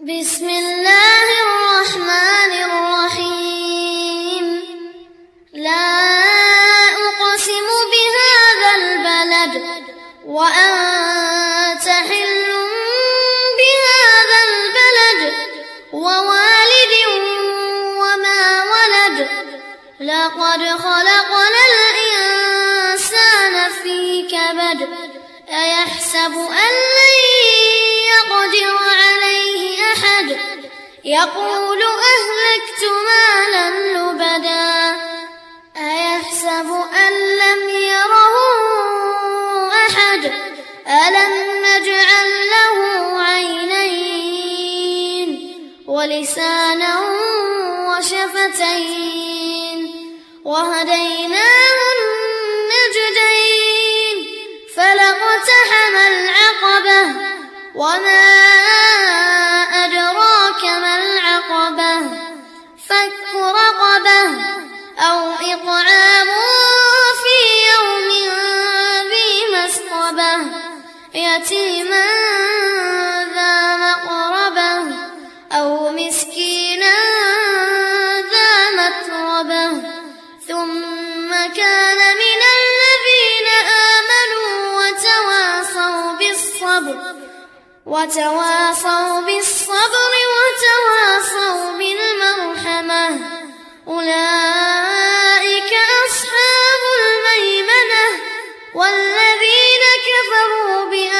بسم الله الرحمن الرحيم. لا أقسم بهذا البلد وأنت حل بهذا البلد ووالد وما ولد. لقد خلقنا الإنسان في كبد. أيحسب أن لن يقدر عليه أحد. يقول أهلكت مالا لبدا. أيحسب أن لم يره أحد. ألم نجعل له عينين ولسانا وشفتين وهديناه النجدين. فلاقتحم العقبة وما أدراك ما العقبة. فك رقبة أو إطعام في يوم ذي مسقبة. يتيما ذا مقربة أو مسكينا ذا متربة. ثم كان من الذين آمنوا وتواصوا بالصبر وتواصوا بالمرحمة. أولئك أصحاب الميمنة. والذين كفروا بآياتنا